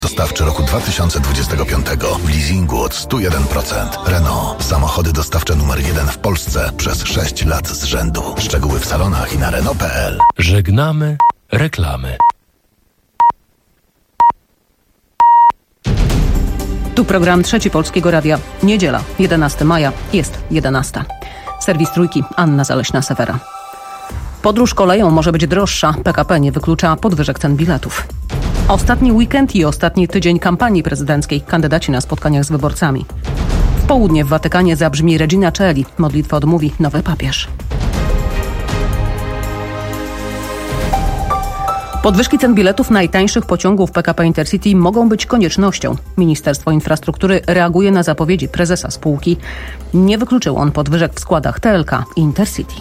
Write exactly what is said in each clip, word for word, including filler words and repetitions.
Dostawczy roku dwa tysiące dwudziestego piątego w leasingu od sto jeden procent. Renault. Samochody dostawcze numer jeden w Polsce przez sześć lat z rzędu. Szczegóły w salonach i na Renault kropka p l. Żegnamy reklamy. Tu program Trzeci Polskiego Radia. Niedziela, jedenastego maja, jest jedenasta. Serwis Trójki, Anna Zaleśna-Sewera. Podróż koleją może być droższa. P K P nie wyklucza podwyżek cen biletów. Ostatni weekend i ostatni tydzień kampanii prezydenckiej. Kandydaci na spotkaniach z wyborcami. W południe w Watykanie zabrzmi Regina Coeli. Modlitwę odmówi nowy papież. Podwyżki cen biletów najtańszych pociągów P K P Intercity mogą być koniecznością. Ministerstwo Infrastruktury reaguje na zapowiedzi prezesa spółki. Nie wykluczył on podwyżek w składach T L K i Intercity.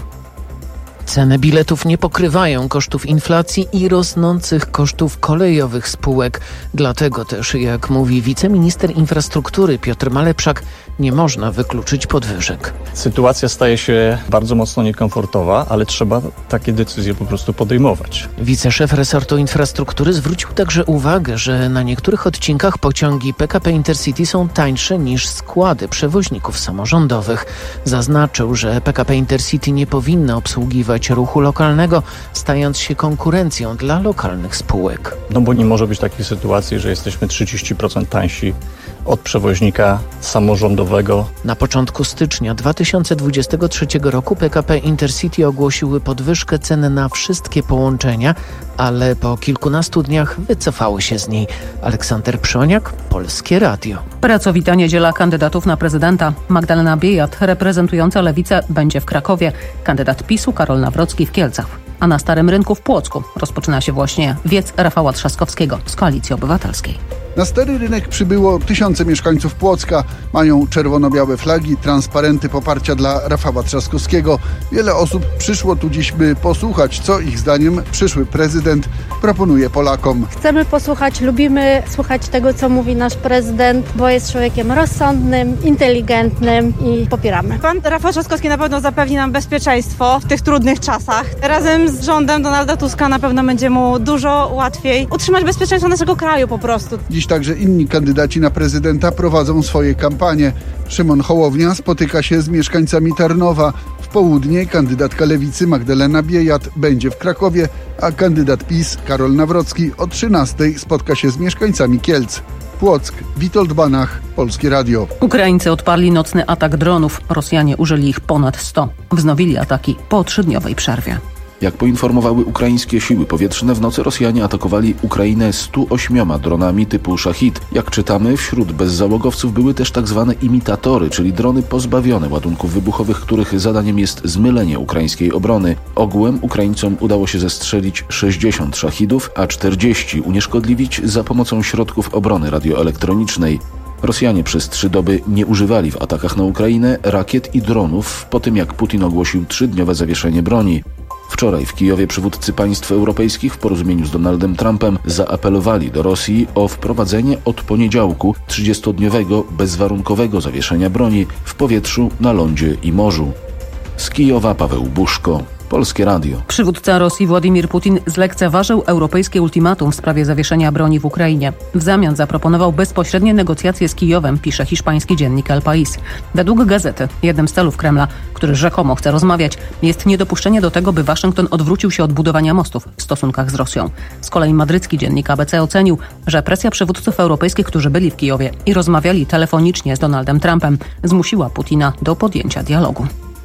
Ceny biletów nie pokrywają kosztów inflacji i rosnących kosztów kolejowych spółek. Dlatego też, jak mówi wiceminister infrastruktury Piotr Malepszak, nie można wykluczyć podwyżek. Sytuacja staje się bardzo mocno niekomfortowa, ale trzeba takie decyzje po prostu podejmować. Wiceszef resortu infrastruktury zwrócił także uwagę, że na niektórych odcinkach pociągi P K P Intercity są tańsze niż składy przewoźników samorządowych. Zaznaczył, że P K P Intercity nie powinno obsługiwać ruchu lokalnego, stając się konkurencją dla lokalnych spółek. No bo nie może być takiej sytuacji, że jesteśmy trzydzieści procent tańsi od przewoźnika samorządowego. Na początku stycznia dwa tysiące dwudziestego trzeciego roku P K P Intercity ogłosiły podwyżkę cen na wszystkie połączenia, ale po kilkunastu dniach wycofały się z niej. Aleksander Przoniak, Polskie Radio. Pracowita niedziela kandydatów na prezydenta. Magdalena Biejat, reprezentująca Lewicę, będzie w Krakowie. Kandydat PiSu Karol Nawrocki w Kielcach. A na Starym Rynku w Płocku rozpoczyna się właśnie wiec Rafała Trzaskowskiego z Koalicji Obywatelskiej. Na Stary Rynek przybyło tysiące mieszkańców Płocka. Mają czerwono-białe flagi, transparenty poparcia dla Rafała Trzaskowskiego. Wiele osób przyszło tu dziś, by posłuchać, co ich zdaniem przyszły prezydent proponuje Polakom. Chcemy posłuchać, lubimy słuchać tego, co mówi nasz prezydent, bo jest człowiekiem rozsądnym, inteligentnym i popieramy. Pan Rafał Trzaskowski na pewno zapewni nam bezpieczeństwo w tych trudnych czasach. Razem z rządem Donalda Tuska na pewno będzie mu dużo łatwiej utrzymać bezpieczeństwo naszego kraju po prostu. Dziś także inni kandydaci na prezydenta prowadzą swoje kampanie. Szymon Hołownia spotyka się z mieszkańcami Tarnowa. W południe kandydatka Lewicy Magdalena Biejat będzie w Krakowie, a kandydat PiS Karol Nawrocki o trzynastej spotka się z mieszkańcami Kielc. Płock, Witold Banach, Polskie Radio. Ukraińcy odparli nocny atak dronów. Rosjanie użyli ich ponad sto. Wznowili ataki po trzydniowej przerwie. Jak poinformowały ukraińskie siły powietrzne, w nocy Rosjanie atakowali Ukrainę stu ośmioma dronami typu Szachid. Jak czytamy, wśród bezzałogowców były też tak zwane imitatory, czyli drony pozbawione ładunków wybuchowych, których zadaniem jest zmylenie ukraińskiej obrony. Ogółem Ukraińcom udało się zestrzelić sześćdziesiąt Szachidów, a czterdzieści unieszkodliwić za pomocą środków obrony radioelektronicznej. Rosjanie przez trzy doby nie używali w atakach na Ukrainę rakiet i dronów po tym, jak Putin ogłosił trzydniowe zawieszenie broni. Wczoraj w Kijowie przywódcy państw europejskich w porozumieniu z Donaldem Trumpem zaapelowali do Rosji o wprowadzenie od poniedziałku trzydziestodniowego bezwarunkowego zawieszenia broni w powietrzu, na lądzie i morzu. Z Kijowa Paweł Buszko, Polskie Radio. Przywódca Rosji Władimir Putin zlekceważył europejskie ultimatum w sprawie zawieszenia broni w Ukrainie. W zamian zaproponował bezpośrednie negocjacje z Kijowem, pisze hiszpański dziennik El País. Według gazety jednym z celów Kremla, który rzekomo chce rozmawiać, jest niedopuszczenie do tego, by Waszyngton odwrócił się od budowania mostów w stosunkach z Rosją. Z kolei madrycki dziennik A B C ocenił, że presja przywódców europejskich, którzy byli w Kijowie i rozmawiali telefonicznie z Donaldem Trumpem, zmusiła Putina do podjęcia dialogu.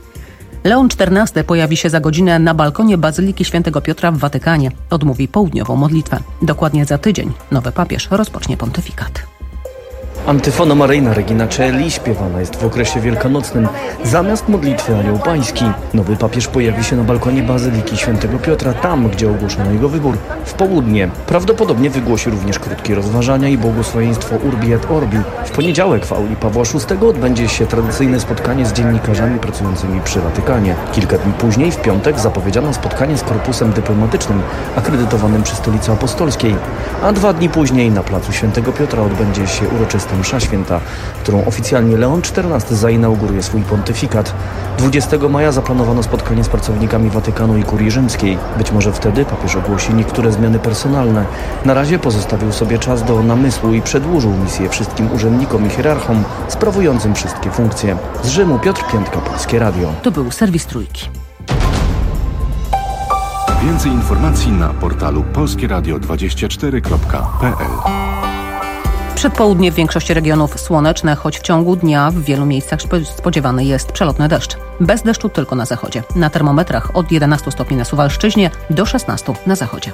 Leon czternasty pojawi się za godzinę na balkonie Bazyliki Świętego Piotra w Watykanie. Odmówi południową modlitwę. Dokładnie za tydzień nowy papież rozpocznie pontyfikat. Antyfona maryjna Regina Coeli śpiewana jest w okresie wielkanocnym zamiast modlitwy Anioł Pański. Nowy papież pojawi się na balkonie Bazyliki Świętego Piotra, tam gdzie ogłoszono jego wybór, w południe. Prawdopodobnie wygłosi również krótkie rozważania i błogosławieństwo Urbi et Orbi. W poniedziałek w auli Pawła szóstego odbędzie się tradycyjne spotkanie z dziennikarzami pracującymi przy Watykanie. Kilka dni później, w piątek, zapowiedziano spotkanie z korpusem dyplomatycznym akredytowanym przy Stolicy Apostolskiej, a dwa dni później na placu Świętego Piotra odbędzie się uroczyste jutro msza święta, którą oficjalnie Leon czternasty zainauguruje swój pontyfikat. dwudziestego maja zaplanowano spotkanie z pracownikami Watykanu i Kurii Rzymskiej. Być może wtedy papież ogłosi niektóre zmiany personalne. Na razie pozostawił sobie czas do namysłu i przedłużył misję wszystkim urzędnikom i hierarchom sprawującym wszystkie funkcje. Z Rzymu Piotr Piętka, Polskie Radio. To był serwis Trójki. Więcej informacji na portalu polskieradio dwadzieścia cztery kropka p l. Przedpołudnie w większości regionów słoneczne, choć w ciągu dnia w wielu miejscach spodziewany jest przelotny deszcz. Bez deszczu tylko na zachodzie. Na termometrach od jedenastu stopni na Suwalszczyźnie do szesnastu na zachodzie.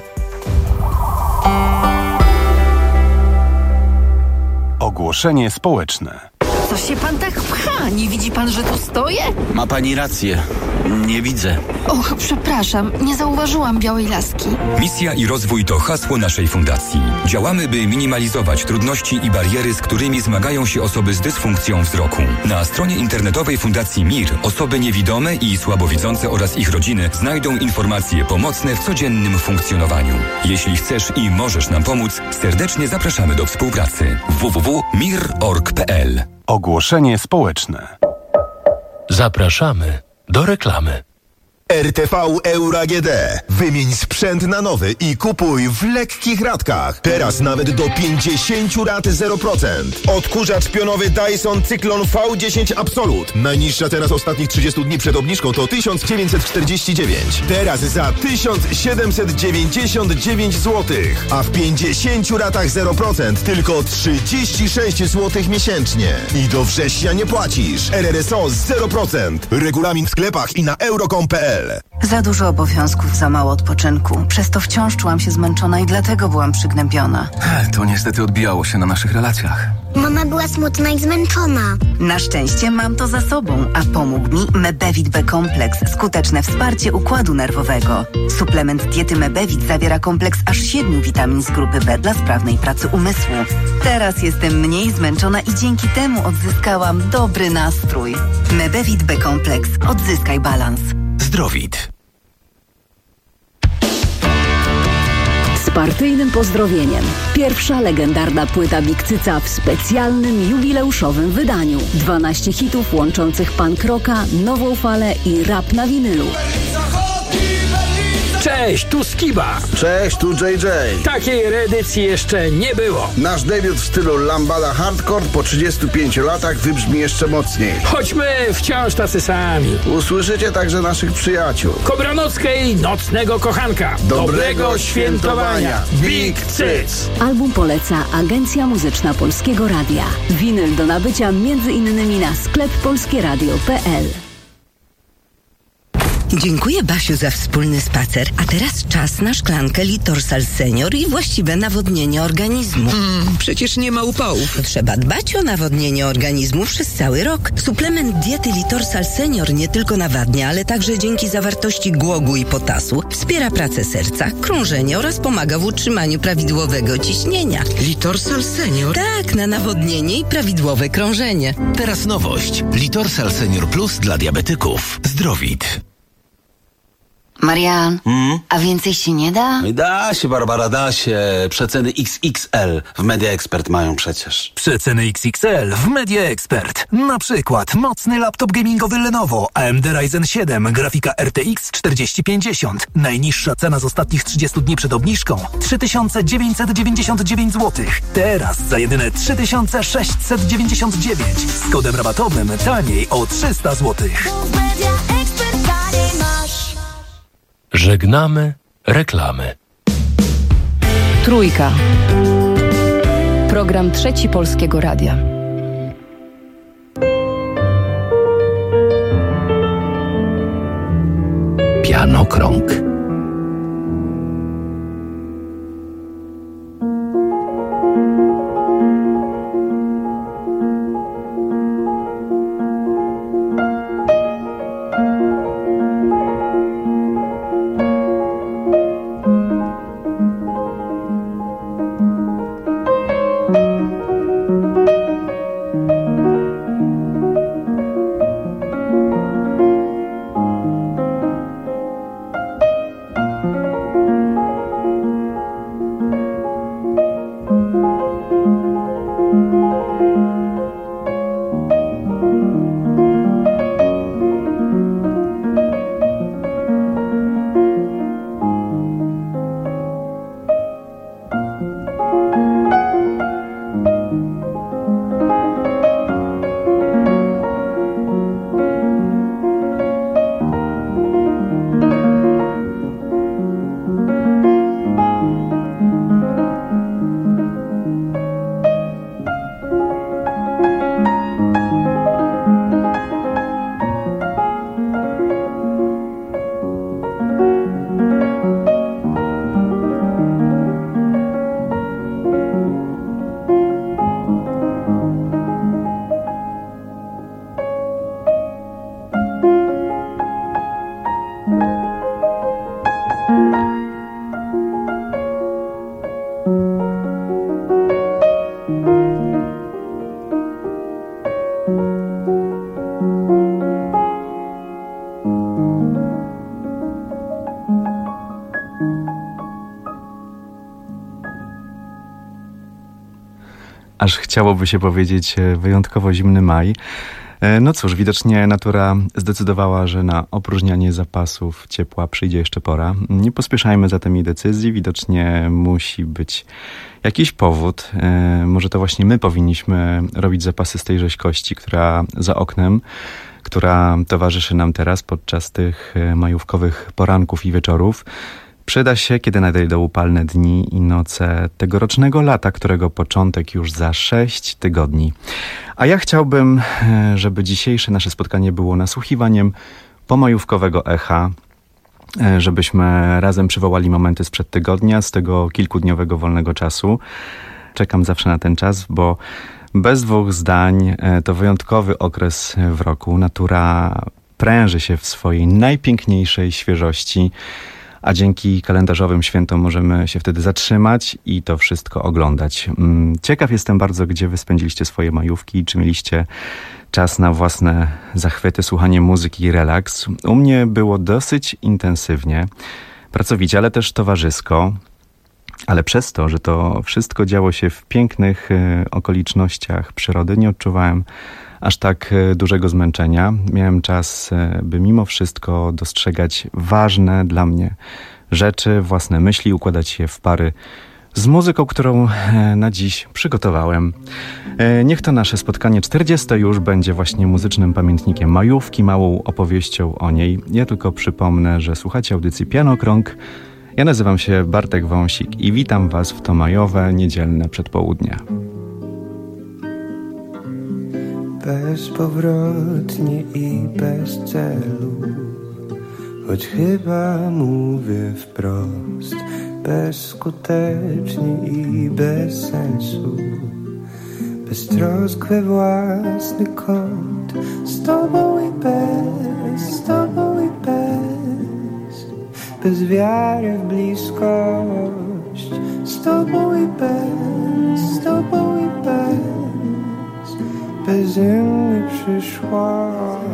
Ogłoszenie społeczne. Co się pan tak pcha? Nie widzi pan, że tu stoję? Ma pani rację. Nie widzę. Och, przepraszam, nie zauważyłam białej laski. Misja i rozwój to hasło naszej fundacji. Działamy, by minimalizować trudności i bariery, z którymi zmagają się osoby z dysfunkcją wzroku. Na stronie internetowej Fundacji M I R osoby niewidome i słabowidzące oraz ich rodziny znajdą informacje pomocne w codziennym funkcjonowaniu. Jeśli chcesz i możesz nam pomóc, serdecznie zapraszamy do współpracy. w w w kropka mir kropka org kropka p l. Ogłoszenie społeczne. Zapraszamy do reklamy. R T V Euro A G D. Wymień sprzęt na nowy i kupuj w lekkich ratkach. Teraz nawet do pięćdziesiąt rat zero procent. Odkurzacz pionowy Dyson Cyclone V dziesięć Absolut. Najniższa teraz ostatnich trzydziestu dni przed obniżką to tysiąc dziewięćset czterdzieści dziewięć. Teraz za tysiąc siedemset dziewięćdziesiąt dziewięć złotych. A w pięćdziesięciu ratach zero procent tylko trzydzieści sześć złotych miesięcznie. I do września nie płacisz. R R S O zero procent. Regulamin w sklepach i na euro kropka com kropka p l. Za dużo obowiązków, za mało odpoczynku. Przez to wciąż czułam się zmęczona i dlatego byłam przygnębiona. To niestety odbijało się na naszych relacjach. Mama była smutna i zmęczona. Na szczęście mam to za sobą, a pomógł mi Mebevit B Kompleks. Skuteczne wsparcie układu nerwowego. Suplement diety Mebevit zawiera kompleks aż siedmiu witamin z grupy B dla sprawnej pracy umysłu. Teraz jestem mniej zmęczona i dzięki temu odzyskałam dobry nastrój. Mebevit B Kompleks. Odzyskaj balans. Zdrowit. Z partyjnym pozdrowieniem. Pierwsza legendarna płyta Big Cyca w specjalnym, jubileuszowym wydaniu. dwanaście hitów łączących punk rocka, nową falę i rap na winylu. Cześć, tu Skiba. Cześć, tu J J. Takiej reedycji jeszcze nie było. Nasz debiut w stylu lambada hardcore po trzydziestu pięciu latach wybrzmi jeszcze mocniej. Choćmy wciąż tacy sami. Usłyszycie także naszych przyjaciół. Kobranockiej Nocnego Kochanka. Dobrego, Dobrego świętowania. Big Cyc. Album poleca Agencja Muzyczna Polskiego Radia. Winyl do nabycia między innymi na sklep polskieradio kropka p l. Dziękuję Basiu za wspólny spacer, a teraz czas na szklankę Litorsal Senior i właściwe nawodnienie organizmu. Mm, przecież nie ma upałów. Trzeba dbać o nawodnienie organizmu przez cały rok. Suplement diety Litorsal Senior nie tylko nawadnia, ale także dzięki zawartości głogu i potasu wspiera pracę serca, krążenie oraz pomaga w utrzymaniu prawidłowego ciśnienia. Litorsal Senior? Tak, na nawodnienie i prawidłowe krążenie. Teraz nowość. Litorsal Senior Plus dla diabetyków. Zdrowit. Marian, hmm? a więcej się nie da? Da się, Barbara, da się. Przeceny X X L w Media Expert mają przecież. Przeceny X X L w Media Expert. Na przykład mocny laptop gamingowy Lenovo A M D Ryzen siedem, grafika R T X czterdzieści pięćdziesiąt. Najniższa cena z ostatnich trzydziestu dni przed obniżką trzy tysiące dziewięćset dziewięćdziesiąt dziewięć złotych. Teraz za jedyne trzy tysiące sześćset dziewięćdziesiąt dziewięć. Z kodem rabatowym taniej o trzysta złotych. Żegnamy reklamy. Trójka. Program Trzeci Polskiego Radia. Pianokrąg. Aż chciałoby się powiedzieć wyjątkowo zimny maj. No cóż, widocznie natura zdecydowała, że na opróżnianie zapasów ciepła przyjdzie jeszcze pora. Nie pospieszajmy zatem jej decyzji. Widocznie musi być jakiś powód. Może to właśnie my powinniśmy robić zapasy z tej rzeźkości, która za oknem, która towarzyszy nam teraz podczas tych majówkowych poranków i wieczorów. Przyda się, kiedy nadejdą upalne dni i noce tegorocznego lata, którego początek już za sześć tygodni. A ja chciałbym, żeby dzisiejsze nasze spotkanie było nasłuchiwaniem pomajówkowego echa, żebyśmy razem przywołali momenty sprzed tygodnia, z tego kilkudniowego wolnego czasu. Czekam zawsze na ten czas, bo bez dwóch zdań to wyjątkowy okres w roku. Natura pręży się w swojej najpiękniejszej świeżości, a dzięki kalendarzowym świętom możemy się wtedy zatrzymać i to wszystko oglądać. Ciekaw jestem bardzo, gdzie wy spędziliście swoje majówki, czy mieliście czas na własne zachwyty, słuchanie muzyki i relaks. U mnie było dosyć intensywnie, pracowicie, ale też towarzysko. Ale przez to, że to wszystko działo się w pięknych okolicznościach przyrody, nie odczuwałem aż tak dużego zmęczenia. Miałem czas, by mimo wszystko dostrzegać ważne dla mnie rzeczy, własne myśli, układać je w pary z muzyką, którą na dziś przygotowałem. Niech to nasze spotkanie czterdzieste już będzie właśnie muzycznym pamiętnikiem majówki, małą opowieścią o niej. Ja tylko przypomnę, że słuchacie audycji Pianokrąg. Ja nazywam się Bartek Wąsik i witam was w to majowe, niedzielne przedpołudnie. Bezpowrotnie i bez celu, choć chyba mówię wprost, bezskutecznie i bez sensu, beztrosk we własny kąt, z tobą i bez, z tobą i bez, bez wiary w bliskość, z tobą i bez, z tobą i bez, bez innej przyszłość.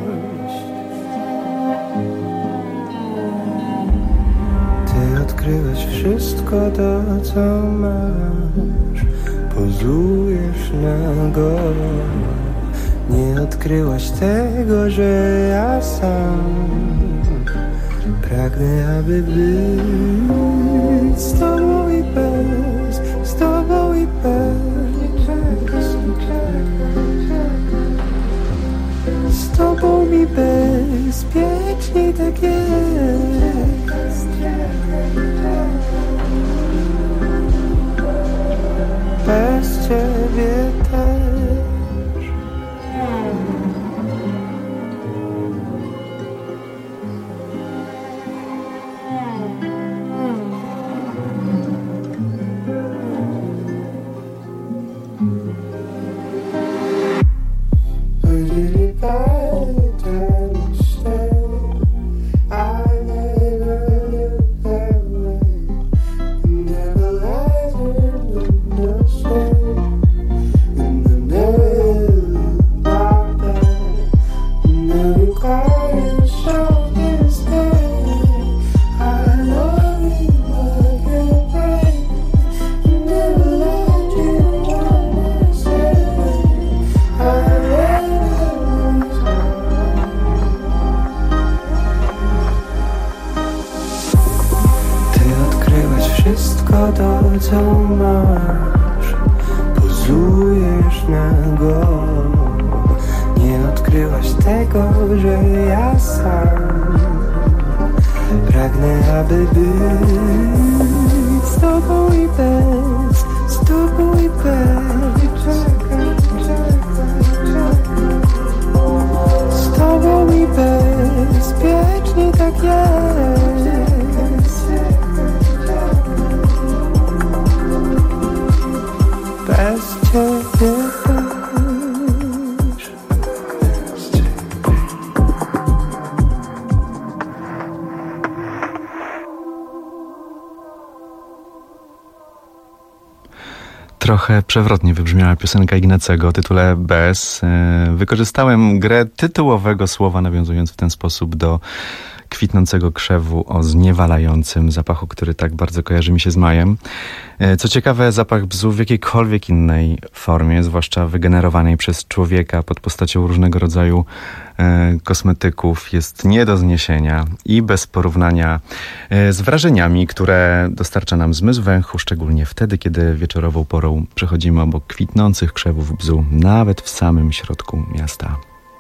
Ty odkryłeś wszystko to, co masz, pozujesz nago. Nie odkryłaś tego, że ja sam pragnę, aby być z tobą i bez, z tobą i bez, z tobą mi bezpiecznie tak jest. Bez ciebie też. Wszystko to, co masz, pozwól. smacznego. Nie odkryłaś tego, że ja sam pragnę, aby być z tobą i bez, z tobą i bez. Czekaj, czekaj, czekaj. Z tobą i bezpiecznie tak jest. Bez ciebie też. Bez ciebie. Trochę przewrotnie wybrzmiała piosenka Ignacego o tytule Bez. Wykorzystałem grę tytułowego słowa, nawiązując w ten sposób do kwitnącego krzewu o zniewalającym zapachu, który tak bardzo kojarzy mi się z majem. Co ciekawe, zapach bzu w jakiejkolwiek innej formie, zwłaszcza wygenerowanej przez człowieka pod postacią różnego rodzaju e, kosmetyków, jest nie do zniesienia i bez porównania e, z wrażeniami, które dostarcza nam zmysł węchu, szczególnie wtedy, kiedy wieczorową porą przechodzimy obok kwitnących krzewów bzu, nawet w samym środku miasta.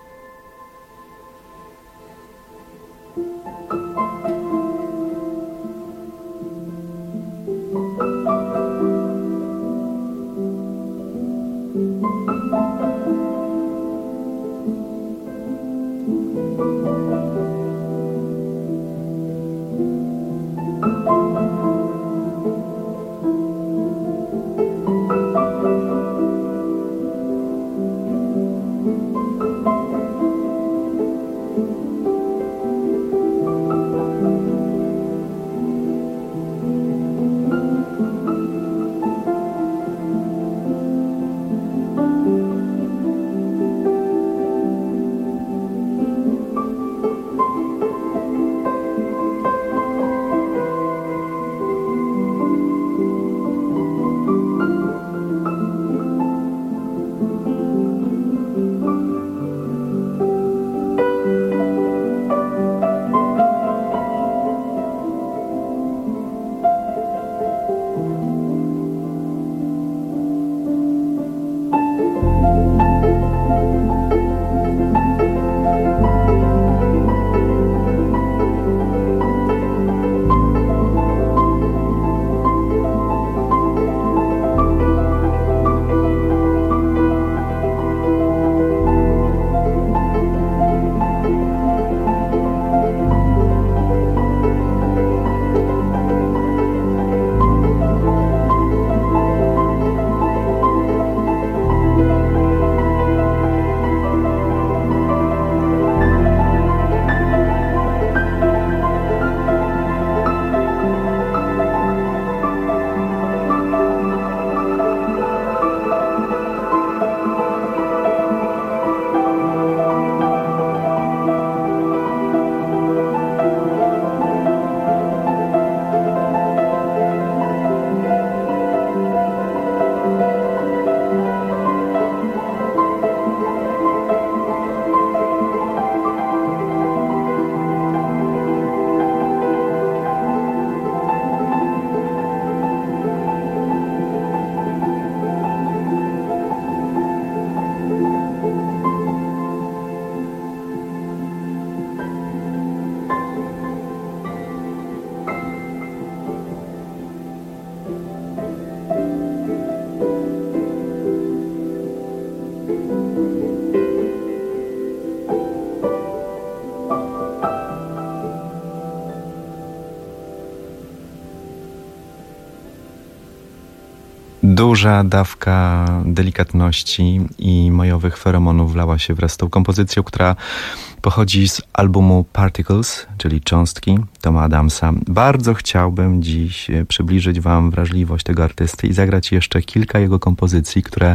Duża dawka delikatności i majowych feromonów wlała się wraz z tą kompozycją, która pochodzi z albumu Particles, czyli cząstki Toma Adamsa. Bardzo chciałbym dziś przybliżyć wam wrażliwość tego artysty i zagrać jeszcze kilka jego kompozycji, które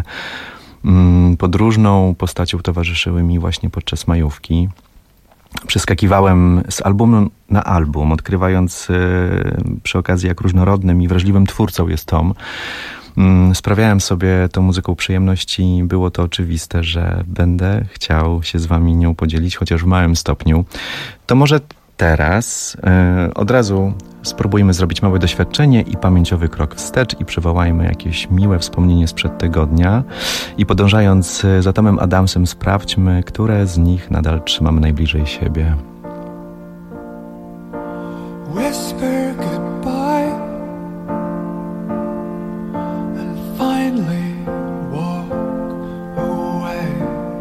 mm, pod różną postacią towarzyszyły mi właśnie podczas majówki. Przeskakiwałem z albumu na album, odkrywając y, przy okazji, jak różnorodnym i wrażliwym twórcą jest Tom. Sprawiałem sobie tą muzyką przyjemność i było to oczywiste, że będę chciał się z wami nią podzielić, chociaż w małym stopniu. To może teraz yy, od razu spróbujmy zrobić małe doświadczenie i pamięciowy krok wstecz i przywołajmy jakieś miłe wspomnienie sprzed tygodnia i podążając za Tomem Adamsem sprawdźmy, które z nich nadal trzymamy najbliżej siebie. Whisper goodbye and finally walk away.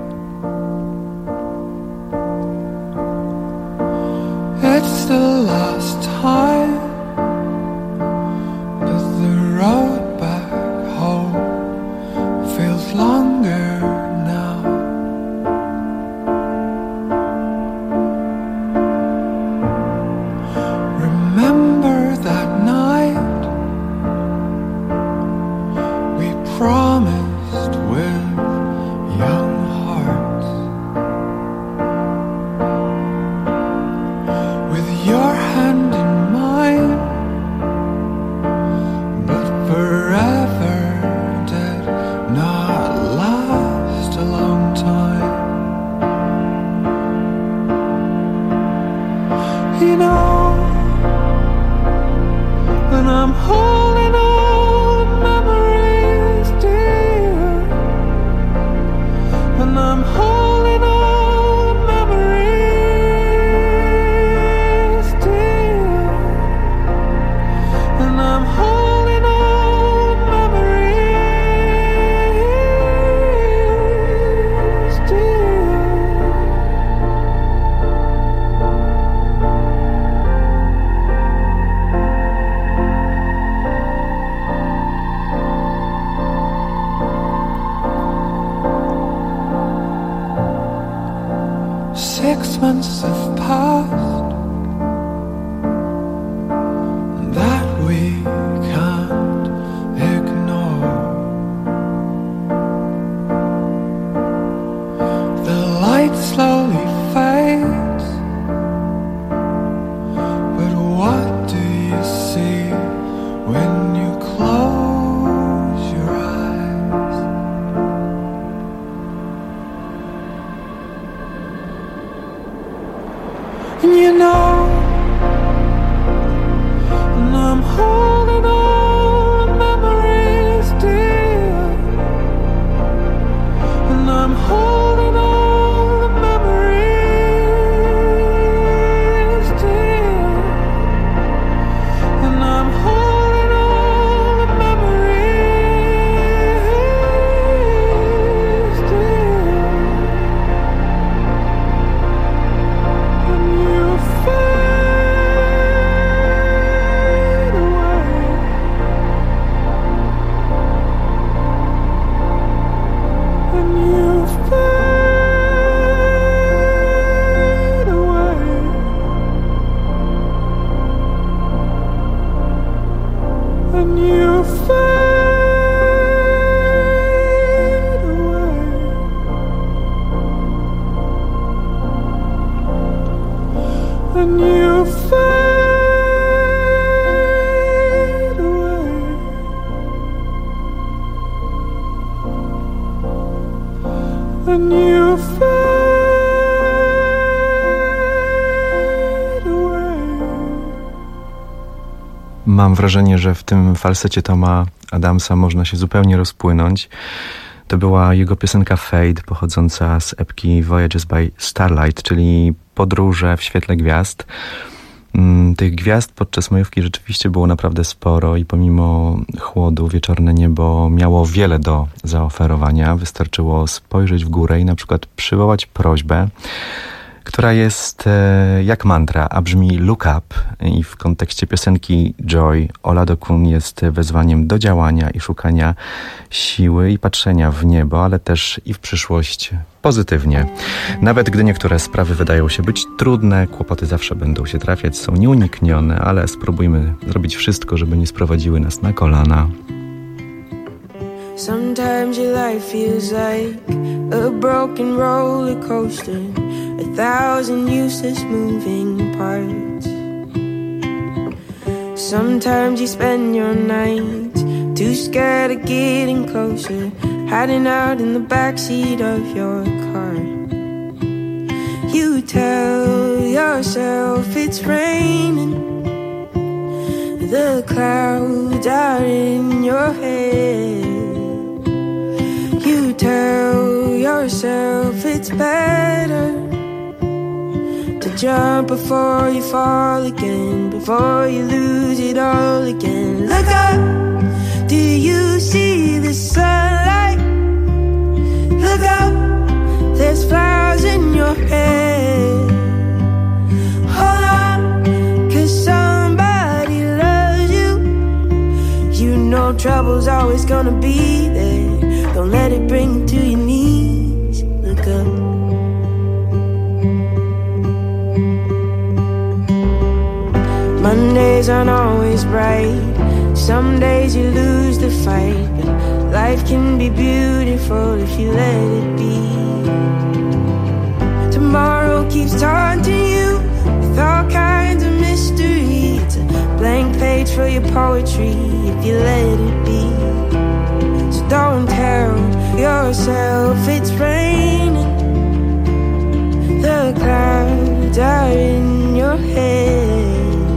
It's the last time, but the road back home feels longer now. Remember that night we promised with young hearts, with your hand in mine, but forever did not last a long time. You know, and I'm holding on memories dear, and I'm holding on memories dear, and I'm holding on memories dear. Six months have passed that we can't ignore. The light slowly fades, but what do you see when you close your eyes? And you know, and I'm holding on memories dear, and I'm holding on memories dear, and I'm holding on memories dear. And you fade away, and you fade away, and you fade away, and you fade away, and you fade away. Mam wrażenie, że w tym falsecie Toma Adamsa można się zupełnie rozpłynąć. To była jego piosenka Fade, pochodząca z epki Voyages by Starlight, czyli podróże w świetle gwiazd. Tych gwiazd podczas majówki rzeczywiście było naprawdę sporo i pomimo chłodu wieczorne niebo miało wiele do zaoferowania. Wystarczyło spojrzeć w górę i na przykład przywołać prośbę, która jest e, jak mantra, a brzmi look up i w kontekście piosenki Joy Ola Dokun jest wezwaniem do działania i szukania siły i patrzenia w niebo, ale też i w przyszłość pozytywnie. Nawet gdy niektóre sprawy wydają się być trudne, kłopoty zawsze będą się trafiać, są nieuniknione, ale spróbujmy zrobić wszystko, żeby nie sprowadziły nas na kolana. Sometimes your life feels like a broken roller coaster, a thousand useless moving parts. Sometimes you spend your nights too scared of getting closer, hiding out in the backseat of your car. You tell yourself it's raining. The clouds are in your head. You tell yourself it's better to jump before you fall again, before you lose it all again. Look up, do you see the sunlight? Look up, there's flowers in your head. Hold on, 'cause somebody loves you. You know trouble's always gonna be there. Don't let it bring you to your knees. Look up. Mondays aren't always bright. Some days you lose the fight, but life can be beautiful if you let it be. Tomorrow keeps taunting you with all kinds of mystery. It's a blank page for your poetry if you let it be. So don't tell yourself it's raining. The clouds are in your head.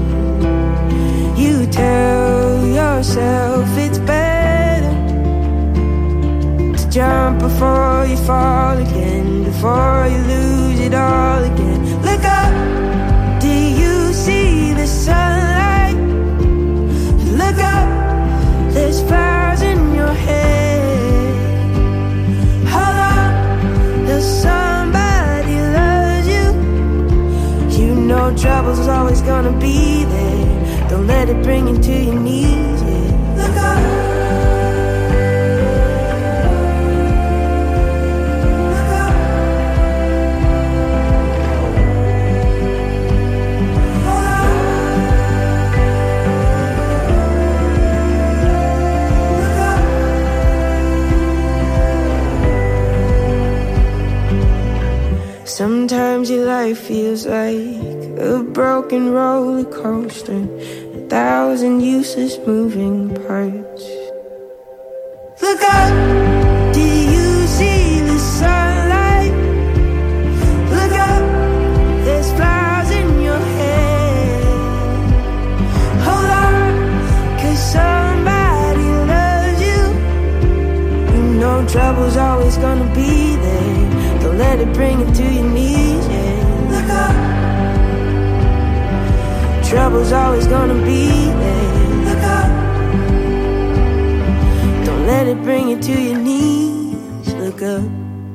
You tell yourself it's better to jump before you fall again, before you lose it all again. Look up, do you see the sunlight? Look up, there's flowers in your head. Hold on, there's somebody loves you. You know trouble's always gonna be there. Don't let it bring you to your knees, yeah. Look up. Sometimes your life feels like a broken roller coaster, a thousand useless moving parts. Look up, do you see the sunlight? Look up, there's flowers in your head. Hold on, 'cause somebody loves you. You know trouble's always gonna be there. Don't let it bring you to your knees, yeah. Look up, trouble's always gonna be there. Look up, don't let it bring you to your knees. Look up.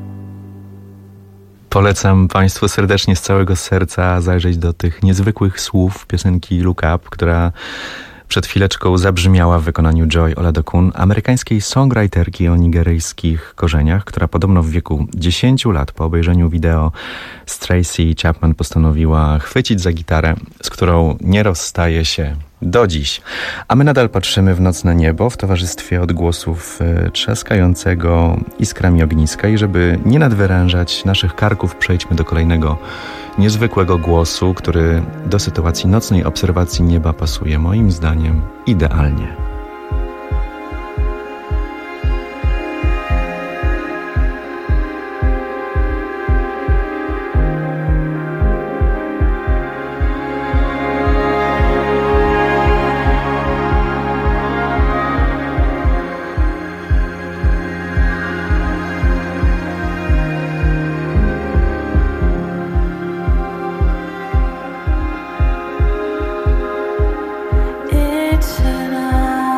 Polecam Państwu serdecznie z całego serca zajrzeć do tych niezwykłych słów piosenki Look Up, która przed chwileczką zabrzmiała w wykonaniu Joy Oladokun, amerykańskiej songwriterki o nigeryjskich korzeniach, która podobno w wieku dziesięciu lat po obejrzeniu wideo z Tracy Chapman postanowiła chwycić za gitarę, z którą nie rozstaje się do dziś. A my nadal patrzymy w nocne niebo w towarzystwie odgłosów trzaskającego iskrami ogniska i żeby nie nadwyrężać naszych karków, przejdźmy do kolejnego niezwykłego głosu, który do sytuacji nocnej obserwacji nieba pasuje moim zdaniem idealnie. It's an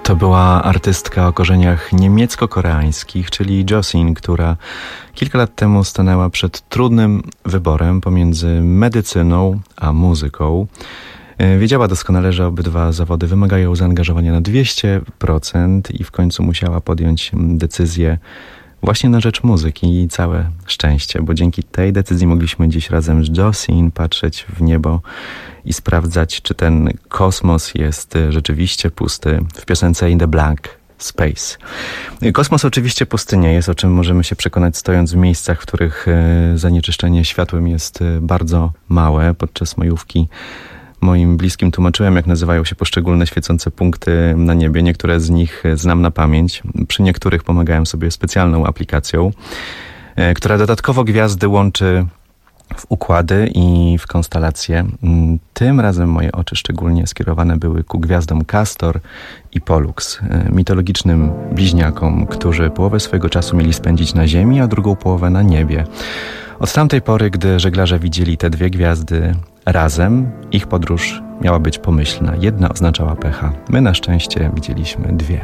To była artystka o korzeniach niemiecko-koreańskich, czyli Joseon, która kilka lat temu stanęła przed trudnym wyborem pomiędzy medycyną a muzyką. Wiedziała doskonale, że obydwa zawody wymagają zaangażowania na dwieście procent i w końcu musiała podjąć decyzję właśnie na rzecz muzyki i całe szczęście, bo dzięki tej decyzji mogliśmy dziś razem z Joseon patrzeć w niebo i sprawdzać, czy ten kosmos jest rzeczywiście pusty w piosence In the Blank Space. Kosmos oczywiście pusty nie jest, o czym możemy się przekonać stojąc w miejscach, w których zanieczyszczenie światłem jest bardzo małe. Podczas majówki moim bliskim tłumaczyłem, jak nazywają się poszczególne świecące punkty na niebie. Niektóre z nich znam na pamięć. Przy niektórych pomagałem sobie specjalną aplikacją, która dodatkowo gwiazdy łączy w układy i w konstelacje. Tym razem moje oczy szczególnie skierowane były ku gwiazdom Castor i Pollux, mitologicznym bliźniakom, którzy połowę swojego czasu mieli spędzić na Ziemi, a drugą połowę na niebie. Od tamtej pory, gdy żeglarze widzieli te dwie gwiazdy razem, ich podróż miała być pomyślna. Jedna oznaczała pecha. My na szczęście widzieliśmy dwie.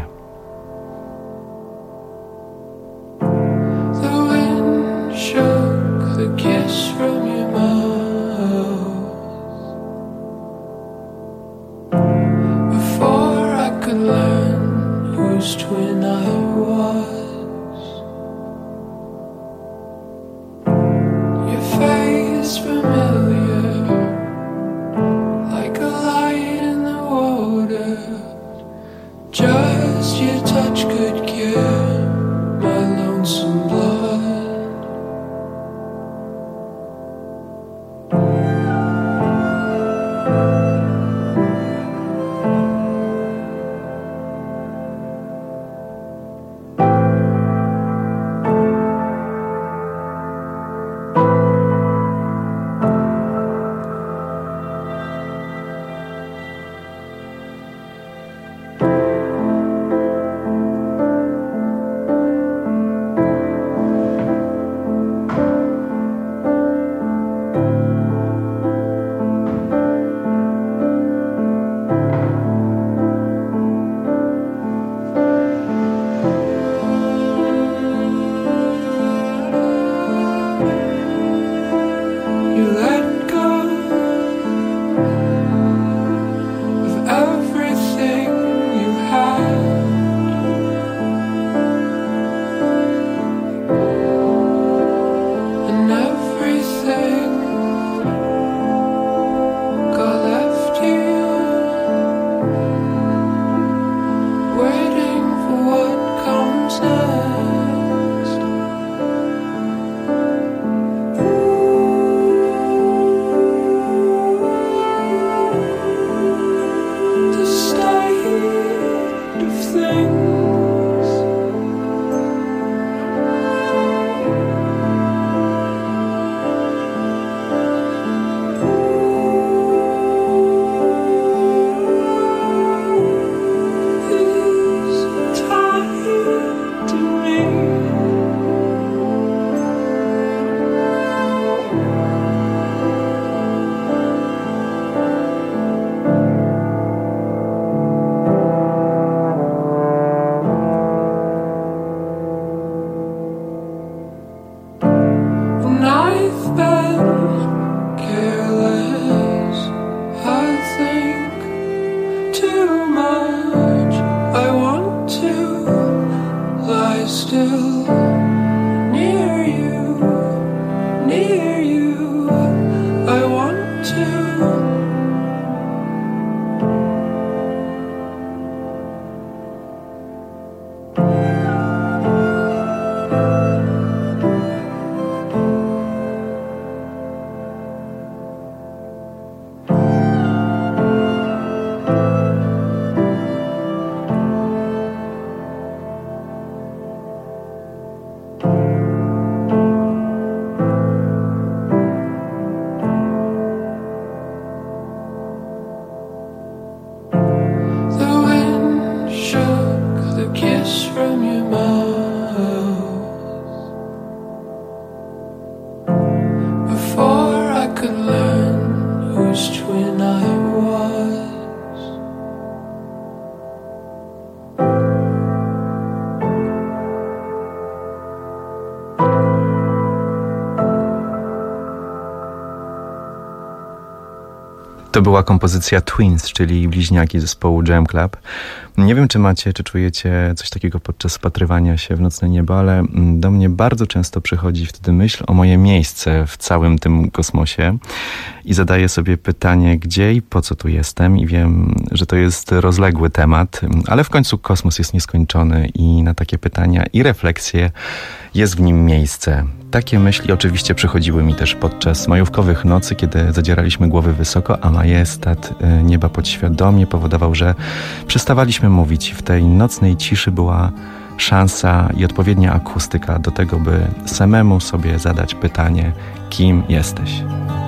To była kompozycja Twins, czyli bliźniaki zespołu Jam Club. Nie wiem, czy macie, czy czujecie coś takiego podczas wpatrywania się w nocne niebo, ale do mnie bardzo często przychodzi wtedy myśl o moje miejsce w całym tym kosmosie i zadaję sobie pytanie, gdzie i po co tu jestem, i wiem, że to jest rozległy temat, ale w końcu kosmos jest nieskończony i na takie pytania i refleksje jest w nim miejsce. Takie myśli oczywiście przychodziły mi też podczas majówkowych nocy, kiedy zadzieraliśmy głowy wysoko, a majestat nieba podświadomie powodował, że przestawaliśmy mówić. W tej nocnej ciszy była szansa i odpowiednia akustyka do tego, by samemu sobie zadać pytanie, kim jesteś.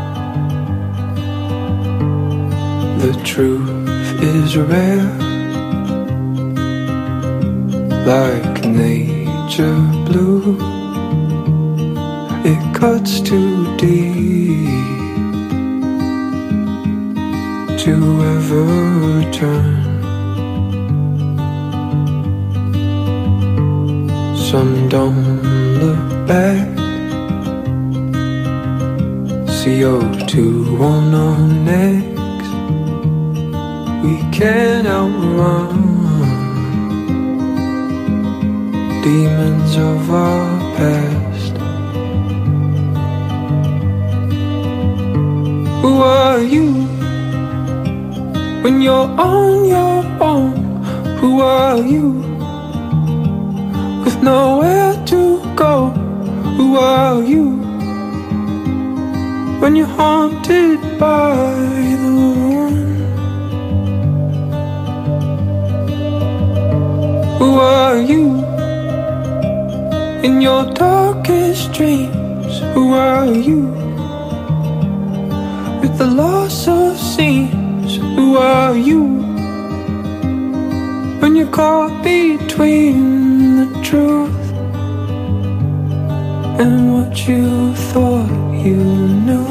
The truth is rare, like nature blue. It cuts too deep to ever return. Some don't look back. C O two on our necks. We can't outrun demons of our past. Who are you when you're on your own? Who are you with nowhere to go? Who are you when you're haunted by the one? Who are you in your darkest dreams? Who are you with the loss of scenes? Who are you when you're caught between the truth and what you thought you knew?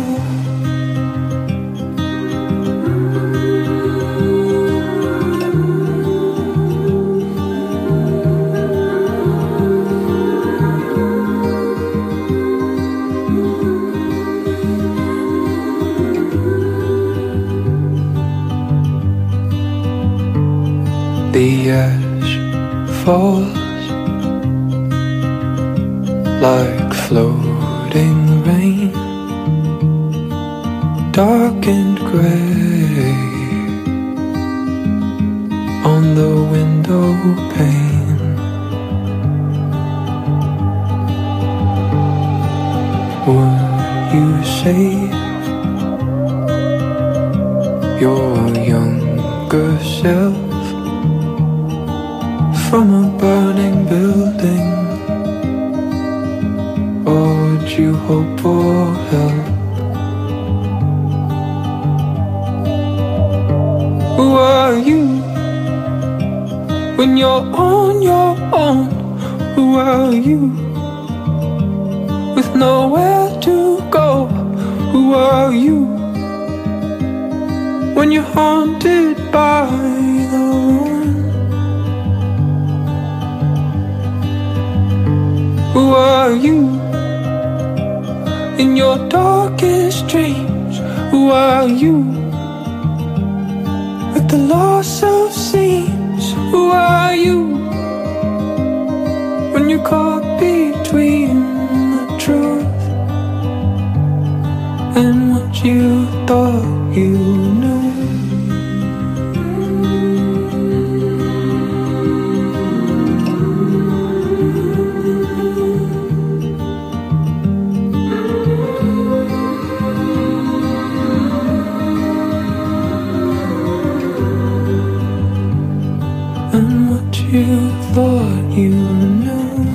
The ash falls like floating rain, dark and grey on the window pane. Would you save your younger self from a burning building, or would you hope for help? Who are you when you're on your own? Who are you with nowhere to go? Who are you when you're haunted by the one? Who are you in your darkest dreams? Who are you with the loss of scenes? Who are you when you're caught between the truth and what you thought you knew? You thought you knew.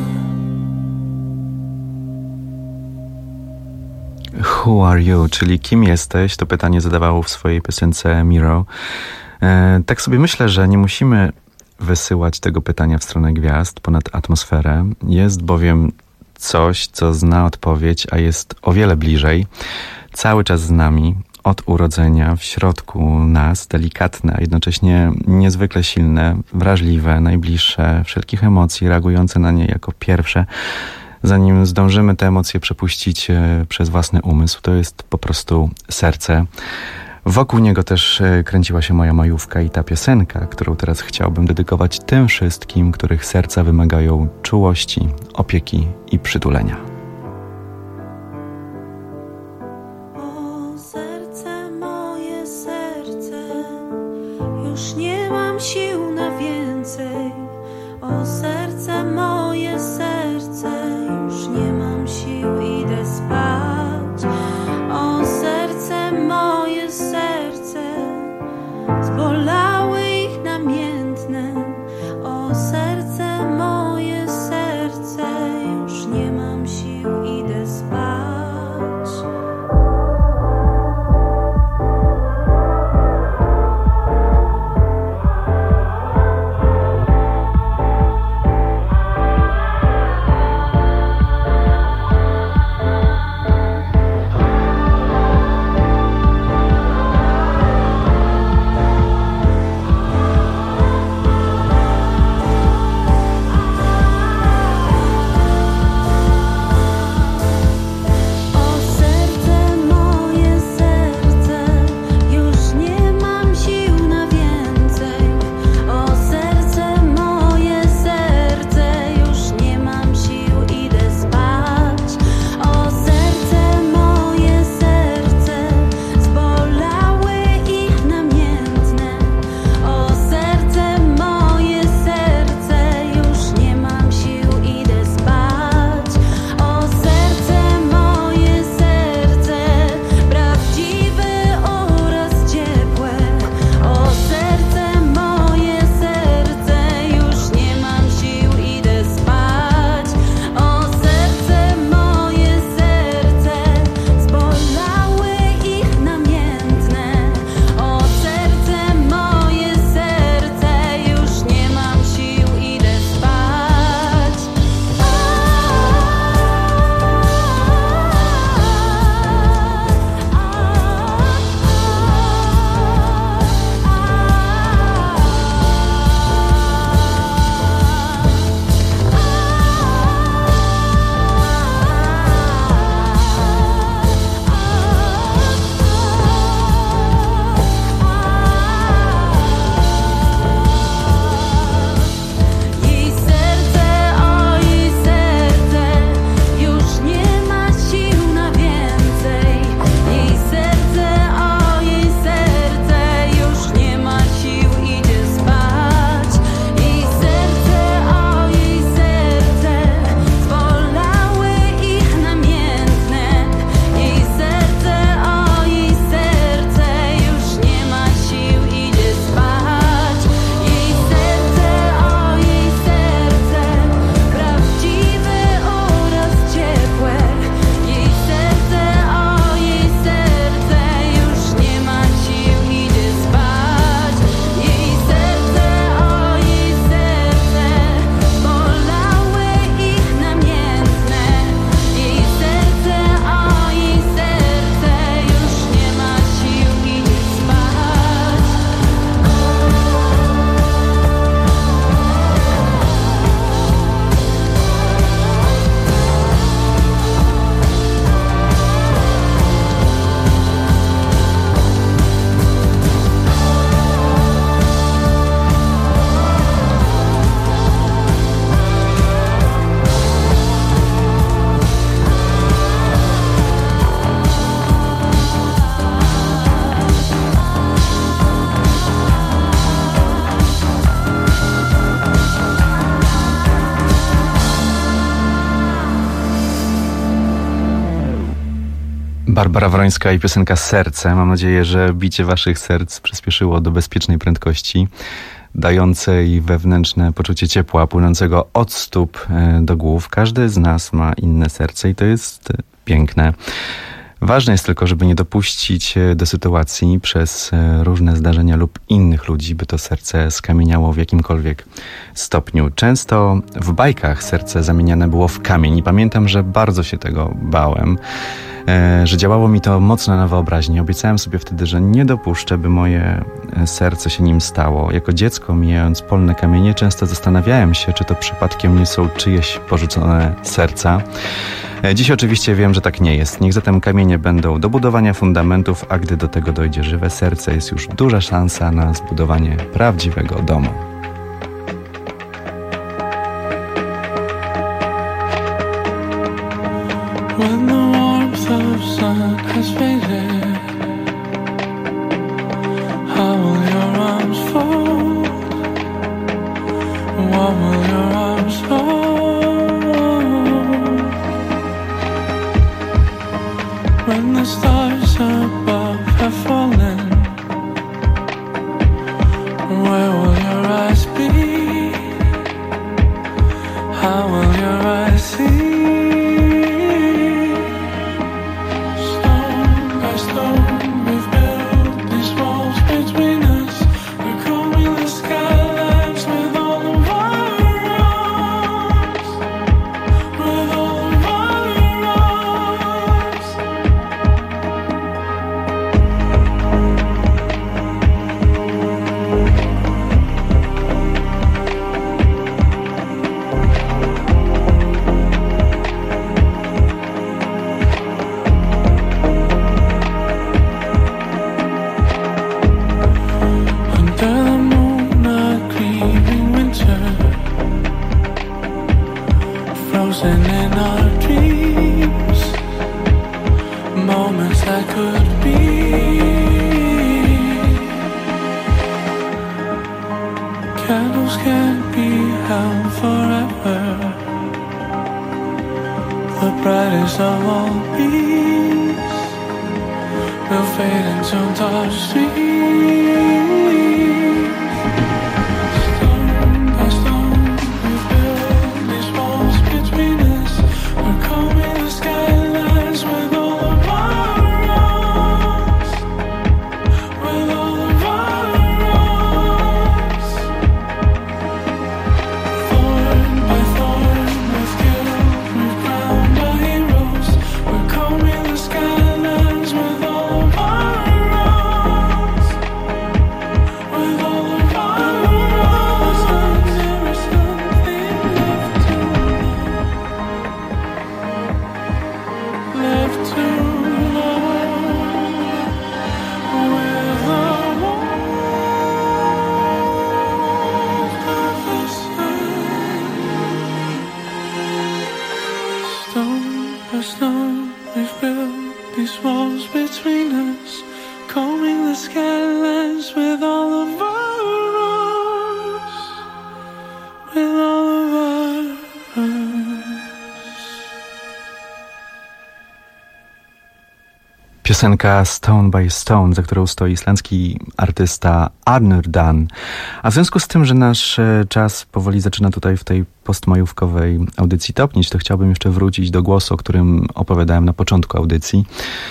Who are you, czyli kim jesteś? To pytanie zadawało w swojej piosence Miro. E, tak sobie myślę, że nie musimy wysyłać tego pytania w stronę gwiazd ponad atmosferę. Jest bowiem coś, co zna odpowiedź, a jest o wiele bliżej. Cały czas z nami, od urodzenia, w środku nas, delikatne, a jednocześnie niezwykle silne, wrażliwe, najbliższe, wszelkich emocji, reagujące na nie jako pierwsze, zanim zdążymy te emocje przepuścić przez własny umysł. To jest po prostu serce. Wokół niego też kręciła się moja majówka i ta piosenka, którą teraz chciałbym dedykować tym wszystkim, których serca wymagają czułości, opieki i przytulenia. O serce, moje serce, już nie mam sił na więcej. O serce, moje serce, już nie mam sił, idę spać. O serce, moje serce, zbolały ich namiętne. O serce, moje serce, już nie mam sił, idę spać. Barbara Wrońska i piosenka Serce. Mam nadzieję, że bicie waszych serc przyspieszyło do bezpiecznej prędkości, dającej wewnętrzne poczucie ciepła, płynącego od stóp do głów. Każdy z nas ma inne serce i to jest piękne. Ważne jest tylko, żeby nie dopuścić do sytuacji przez różne zdarzenia lub innych ludzi, by to serce skamieniało w jakimkolwiek stopniu. Często w bajkach serce zamieniane było w kamień i pamiętam, że bardzo się tego bałem, że działało mi to mocno na wyobraźnię. Obiecałem sobie wtedy, że nie dopuszczę, by moje serce się nim stało. Jako dziecko, mijając polne kamienie, często zastanawiałem się, czy to przypadkiem nie są czyjeś porzucone serca. Dziś oczywiście wiem, że tak nie jest. Niech zatem kamienie będą do budowania fundamentów, a gdy do tego dojdzie żywe serce, jest już duża szansa na zbudowanie prawdziwego domu. When the warmth of sun has faded, how will your arms fold? What will your arms hold? When the stars above have fallen, where will your eyes be? How will your eyes see? Piosenka Stone by Stone, za którą stoi islandzki artysta Arnur Dan. A w związku z tym, że nasz czas powoli zaczyna tutaj w tej postmajówkowej audycji topnieć, to chciałbym jeszcze wrócić do głosu, o którym opowiadałem na początku audycji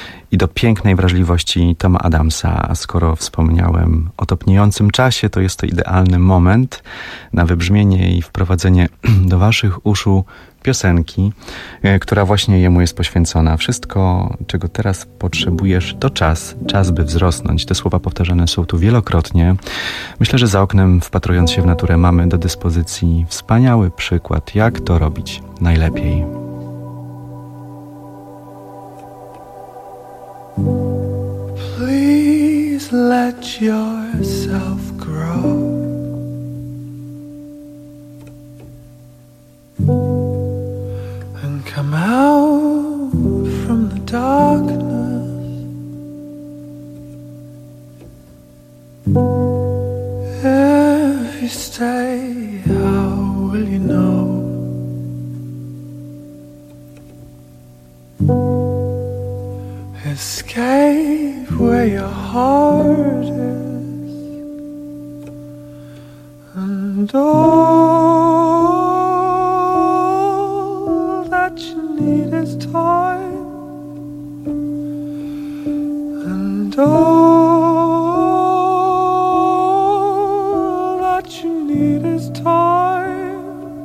i do pięknej wrażliwości Toma Adamsa. A skoro wspomniałem o topniejącym czasie, to jest to idealny moment na wybrzmienie i wprowadzenie do waszych uszu piosenki, która właśnie jemu jest poświęcona. Wszystko, czego teraz potrzebujesz, to czas. Czas, by wzrosnąć. Te słowa powtarzane są tu wielokrotnie. Myślę, że za oknem, wpatrując się w naturę, mamy do dyspozycji wspaniały przykład, jak to robić najlepiej. Please let yourself grow. Come out from the darkness. If you stay, how will you know? Escape where your heart is, and all that you need is time, and all that you need is time,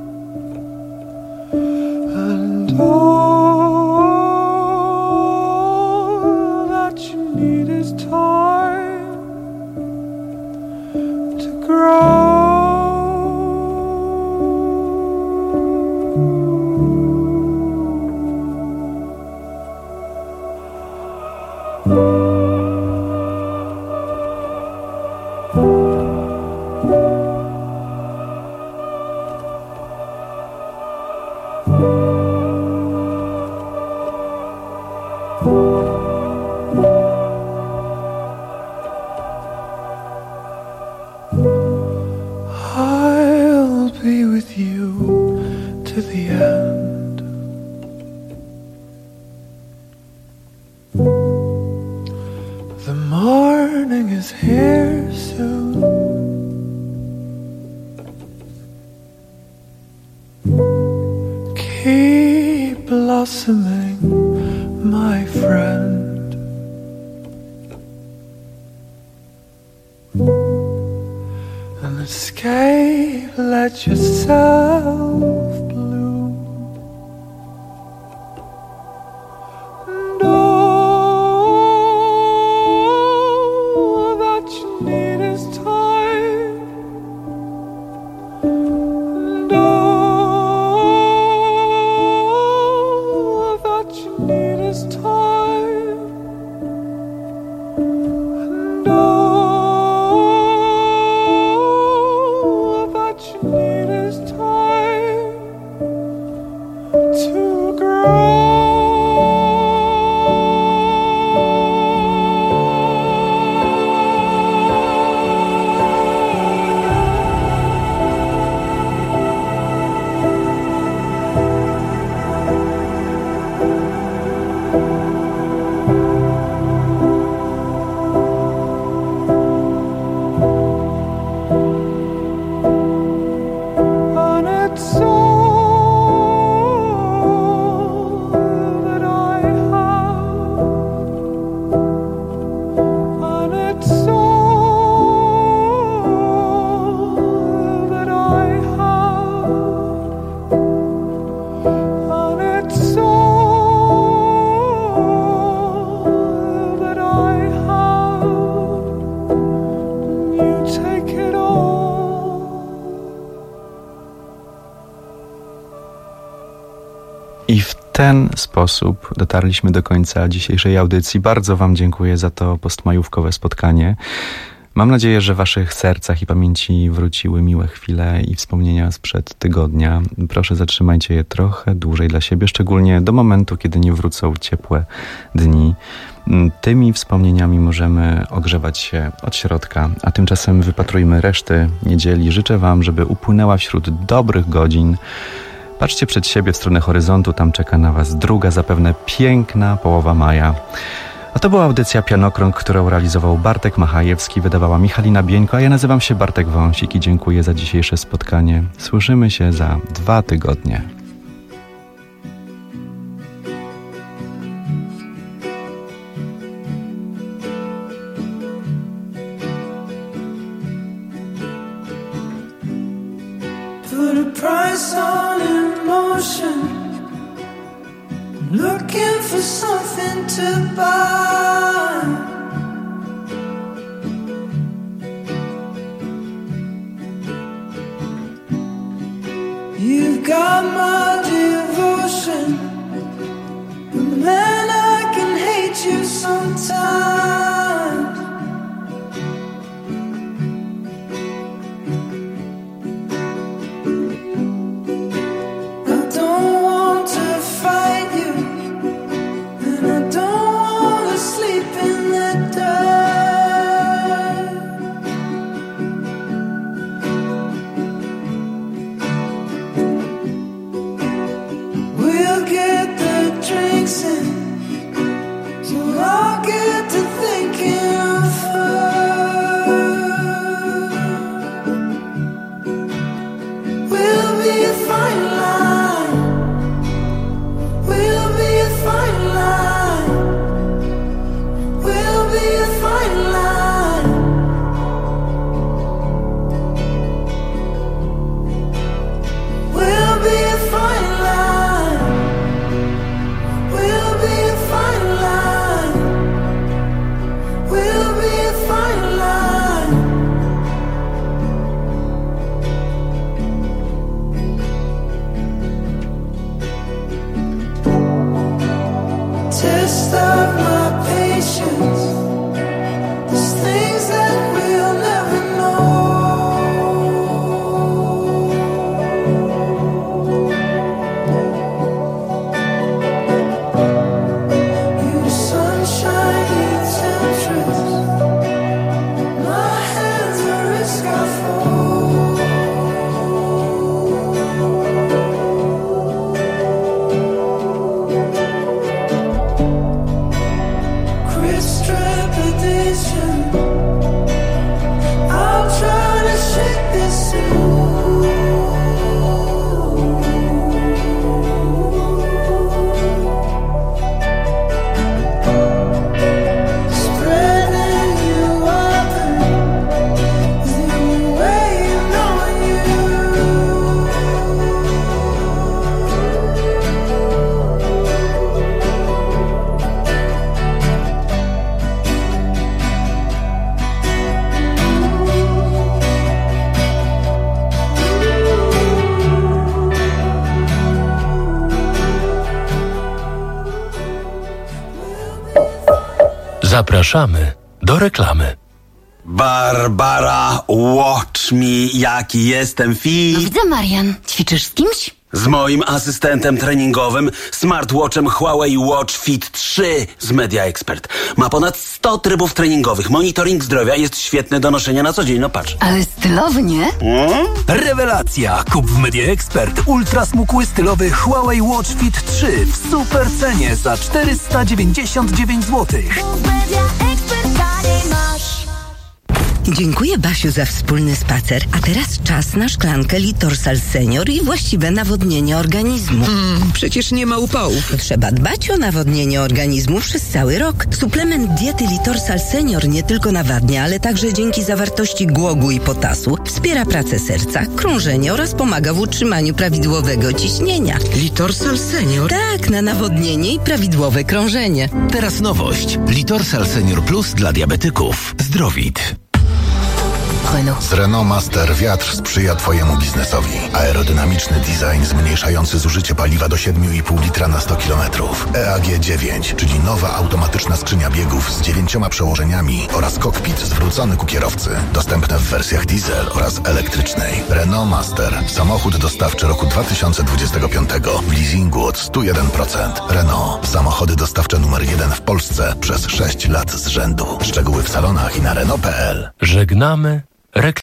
and all that you need is time to grow. I'll be with you to the end. The morning is here soon. Keep blossoming, my friend. And escape, let yourself bloom. And all that you need is time. And all that you need is time. And all W ten sposób dotarliśmy do końca dzisiejszej audycji. Bardzo Wam dziękuję za to postmajówkowe spotkanie. Mam nadzieję, że w Waszych sercach i pamięci wróciły miłe chwile i wspomnienia sprzed tygodnia. Proszę, zatrzymajcie je trochę dłużej dla siebie, szczególnie do momentu, kiedy nie wrócą ciepłe dni. Tymi wspomnieniami możemy ogrzewać się od środka, a tymczasem wypatrujmy reszty niedzieli. Życzę Wam, żeby upłynęła wśród dobrych godzin. Patrzcie przed siebie w stronę horyzontu, tam czeka na Was druga, zapewne piękna połowa maja. A to była audycja Pianokrąg, którą realizował Bartek Machajewski, wydawała Michalina Bieńko, a ja nazywam się Bartek Wąsik i dziękuję za dzisiejsze spotkanie. Słyszymy się za dwa tygodnie. Put a price on emotion, looking for something to buy. You've got my devotion, but man, I can hate you sometimes. We'll be a fine line. Zapraszamy do reklamy. Barbara, watch me, jaki jestem fit. No widzę, Marian. Ćwiczysz z kimś? Z moim asystentem treningowym, smartwatchem Huawei Watch Fit trzy z Media Expert. Ma ponad sto trybów treningowych, monitoring zdrowia, jest świetny do noszenia na co dzień, no patrz. Ale stylowy, nie? Hmm? Rewelacja! Kup w Media Expert ultra smukły stylowy Huawei Watch Fit trzy w super cenie za czterysta dziewięćdziesiąt dziewięć złotych. Dziękuję, Basiu, za wspólny spacer. A teraz czas na szklankę Litorsal Senior i właściwe nawodnienie organizmu. Mm, przecież nie ma upałów. Trzeba dbać o nawodnienie organizmu przez cały rok. Suplement diety Litorsal Senior nie tylko nawadnia, ale także dzięki zawartości głogu i potasu wspiera pracę serca, krążenie oraz pomaga w utrzymaniu prawidłowego ciśnienia. Litorsal Senior? Tak, na nawodnienie i prawidłowe krążenie. Teraz nowość. Litorsal Senior Plus dla diabetyków. Zdrowit. Z Renault Master wiatr sprzyja Twojemu biznesowi. Aerodynamiczny design zmniejszający zużycie paliwa do siedem i pół litra na sto kilometrów. E A G dziewięć, czyli nowa automatyczna skrzynia biegów z dziewięcioma przełożeniami oraz kokpit zwrócony ku kierowcy. Dostępne w wersjach diesel oraz elektrycznej. Renault Master. Samochód dostawczy roku dwa tysiące dwudziestego piątego. W leasingu od sto jeden procent. Renault. Samochody dostawcze numer jeden w Polsce przez sześć lat z rzędu. Szczegóły w salonach i na Renault kropka p l. Żegnamy reklamy.